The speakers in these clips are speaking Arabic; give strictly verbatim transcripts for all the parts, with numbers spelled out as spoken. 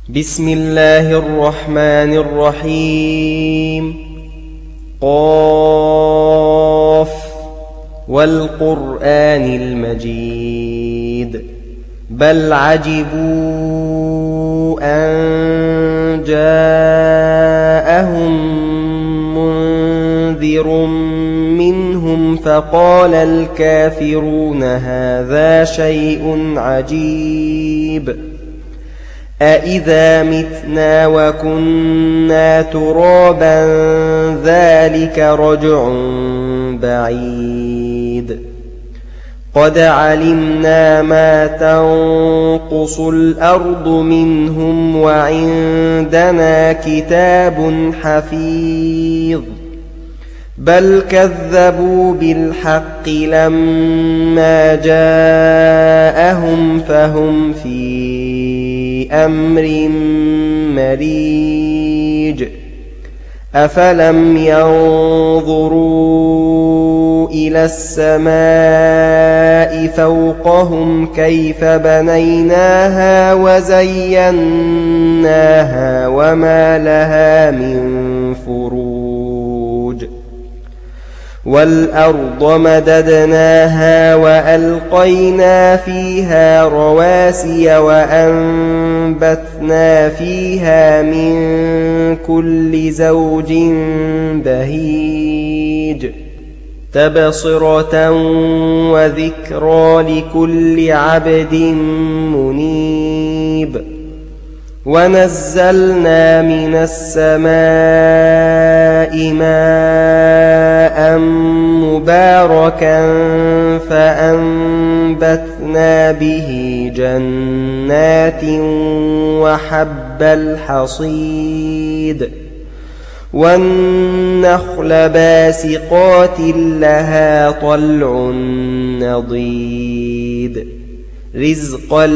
بسم الله الرحمن الرحيم. قاف والقرآن المجيد بل عجبوا أن جاءهم منذر منهم فقال الكافرون هذا شيء عجيب أإذا متنا وكنا ترابا ذلك رجع بعيد قد علمنا ما تنقص الأرض منهم وعندنا كتاب حفيظ بل كذبوا بالحق لما جاءهم فهم في أمر مريج أفلم ينظروا إلى السماء فوقهم كيف بنيناها وزيناها وما لها من فروج والأرض مددناها وألقينا فيها رواسي وأنبتنا فيها من كل زوج بهيج تبصرة وذكرى لكل عبد منيب ونزلنا من السماء ماء مباركا فأنبتنا به جنات وحب الحصيد والنخل باسقات لها طلع نضيد رزقا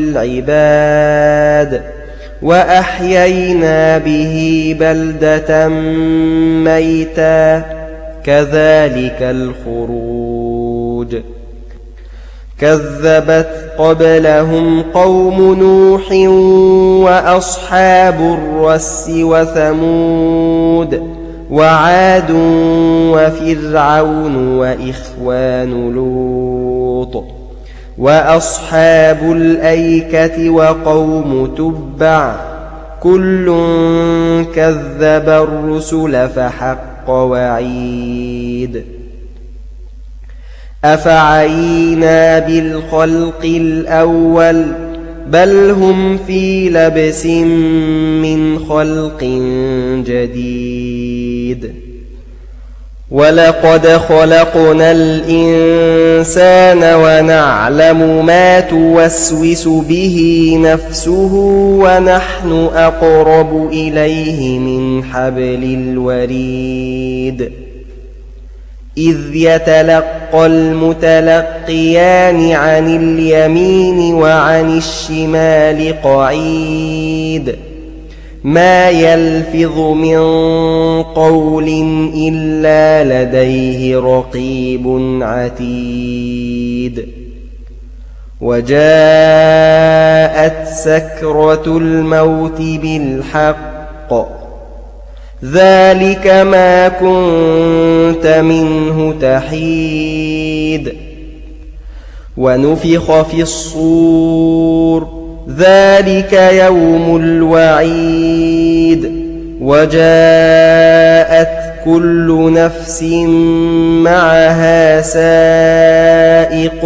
للعباد وأحيينا به بلدة ميتا كذلك الخروج كذبت قبلهم قوم نوح وأصحاب الرس وثمود وعاد وفرعون وإخوان لوط وأصحاب الأيكة وقوم تبع كل كذب الرسل فحق وعيد أفعينا بالخلق الأول بل هم في لبس من خلق جديد ولقد خلقنا الإنسان ونعلم ما توسوس به نفسه ونحن أقرب إليه من حبل الوريد إذ يتلقى المتلقيان عن اليمين وعن الشمال قعيد ما يلفظ من قول إلا لديه رقيب عتيد وجاءت سكرة الموت بالحق ذلك ما كنت منه تحيد ونفخ في الصور ذلك يوم الوعيد وجاءت كل نفس معها سائق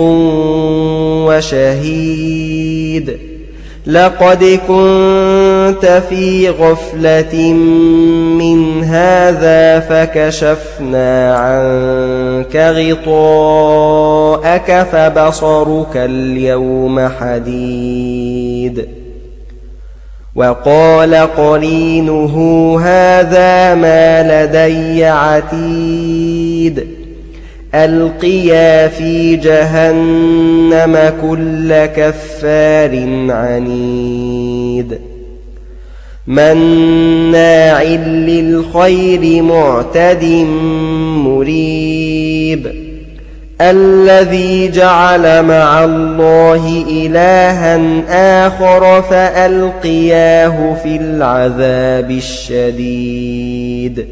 وشهيد لقد كنت في غفلة من هذا فكشفنا عنك غطاءك فبصرك اليوم حديد وقال قرينه هذا ما لدي عتيد ألقيا في جهنم كل كفار عنيد مناع للخير معتد مريب الذي جعل مع الله إلها آخر فألقياه في العذاب الشديد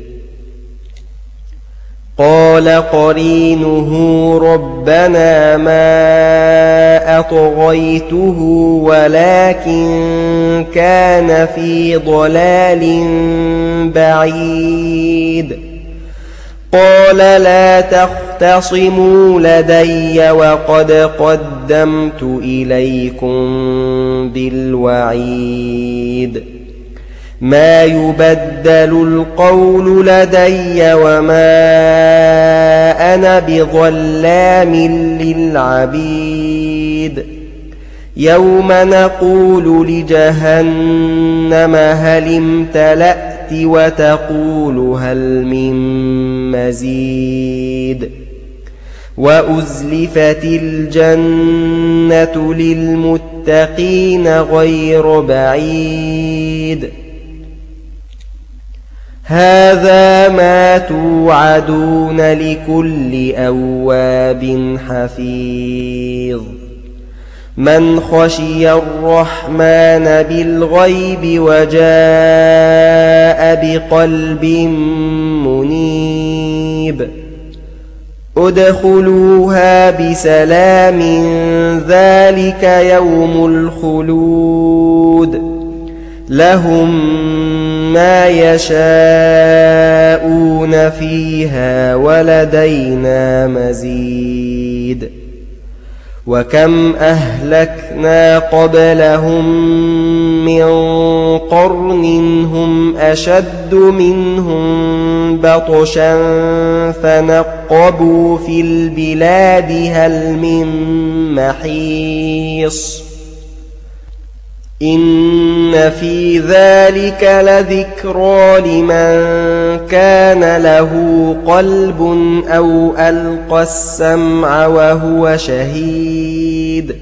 قال قرينه ربنا ما أطغيته ولكن كان في ضلال بعيد قال لا تختصموا لدي وقد قدمت إليكم بالوعيد ما يبدل القول لدي وما أنا بظلام للعبيد يوم نقول لجهنم هل امتلأت وتقول هل من مزيد وأزلفت الجنة للمتقين غير بعيد هذا ما توعدون لكل أواب حفيظ من خشي الرحمن بالغيب وجاء بقلب منيب ادخلوها بسلام ذلك يوم الخلود لهم ما يشاءون فيها ولدينا مزيد وكم أهلكنا قبلهم من قرن هم أشد منهم بطشا فنقبوا في البلاد هل من محيص إن في ذلك لذكرى لمن كان له قلب أو ألقى السمع وهو شهيد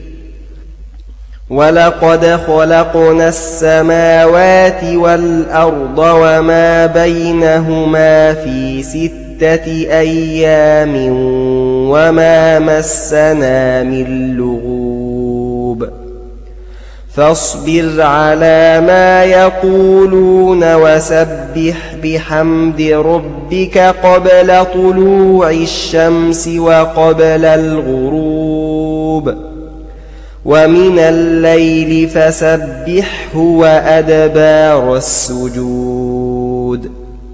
ولقد خلقنا السماوات والأرض وما بينهما في ستة أيام وما مسنا من لغوب فاصبر على ما يقولون وسبح بحمد ربك قبل طلوع الشمس وقبل الغروب ومن الليل فسبحه وأدبار السجود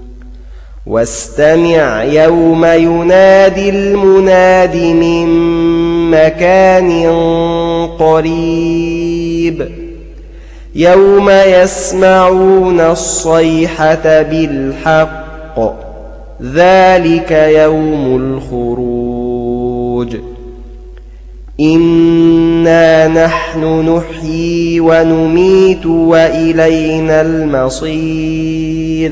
واستمع يوم ينادي المناد من مكان قريب يوم يسمعون الصيحة بالحق ذلك يوم الخروج إنا نحن نحيي ونميت وإلينا المصير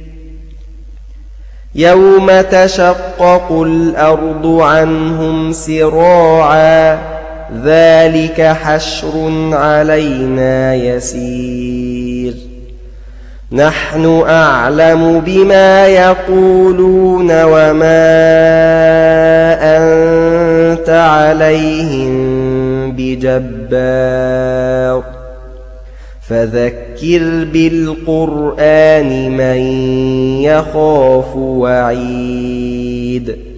يوم تشقق الأرض عنهم سراعا ذلك حشر علينا يسير نحن أعلم بما يقولون وما أنت عليهم بجبار فذكر بالقرآن من يخاف وعيد